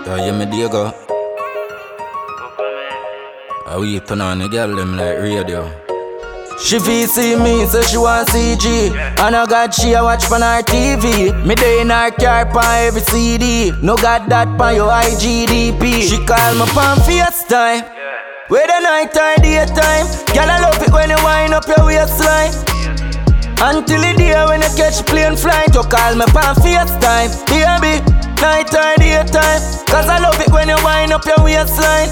Yeah, me Diego. We turn on the girl them like radio. She feel see me, so she want CG. And I got she a watch on her TV. Me day in her car pan every CD. No got that pan your IGDP. She call me pan FaceTime. Whether night or daytime, girl I love it when you wind up your waistline. Until the day when you catch plane flight, you call me pan FaceTime. Baby, night or daytime, cause I love it when you wind up your waistline.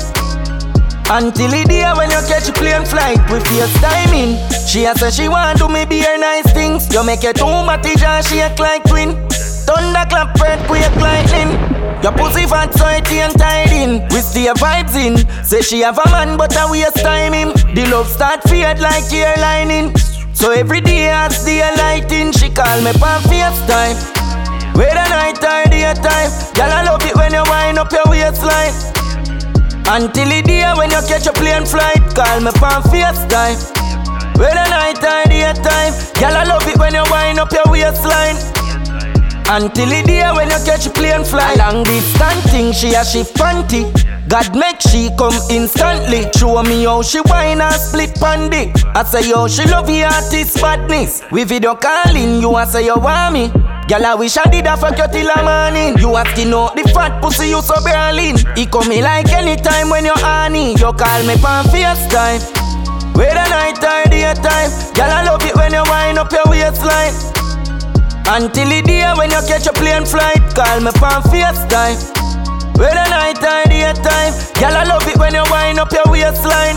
Until the day when you catch a plane flight, we FaceTiming. She a say she want to me be her nice things. You make it too much and shake like twin. Thunderclap, earthquake, lightning. Your pussy fat so it ain't tied in. We stay vibes in. Say she have a man but I waste time him. The love start fade like hair lining. So every day as the lighting, she call me pan FaceTime. Whether night or daytime, girl I love it when you wind up your waistline. Until the day when you catch a plane flight, call me pan FaceTime. Whether night or daytime, girl I love it when you wind up your waistline. Until the day when you catch a plane flight. Long distance thing, she a shift panty. God make she come instantly. Show me how she whine and split pandy. I say yo, she love the artist badness. We video calling, you a say you want me. Girl, I wish I did a fuck you till the morning. You asking out the fat pussy you so Berlin. He come me like anytime when you're honey. You call me pan FaceTime. Whether night or daytime, girl, I love it when you wind up your waistline. Until the day when you catch a plane flight, call me pan FaceTime. Whether night or daytime, girl, I love it when you wind up your waistline.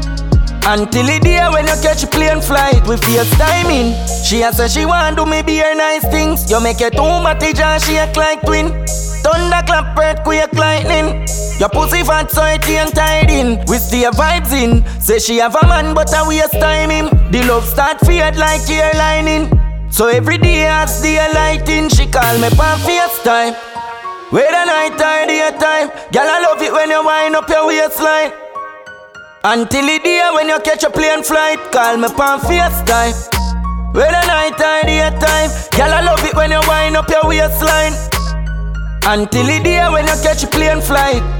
Until the day when you catch a plane flight, we FaceTiming. She a say she want to me be her nice things. You make it too much and shake like twin. Thunderclap, earthquake, lightning. Your pussy fat so it ain't tied in. We stay vibes in. Say she have a man but I waste time him. The love start fade like hair lining. So every day as the lighting, she call me pan FaceTime. Whether night or daytime, girl I love it when you wind up your waistline. Until the day when you catch a plane flight, call me pan FaceTime. Whether night or daytime, girl I love it when you wind up your waistline. Until the day when you catch a plane flight.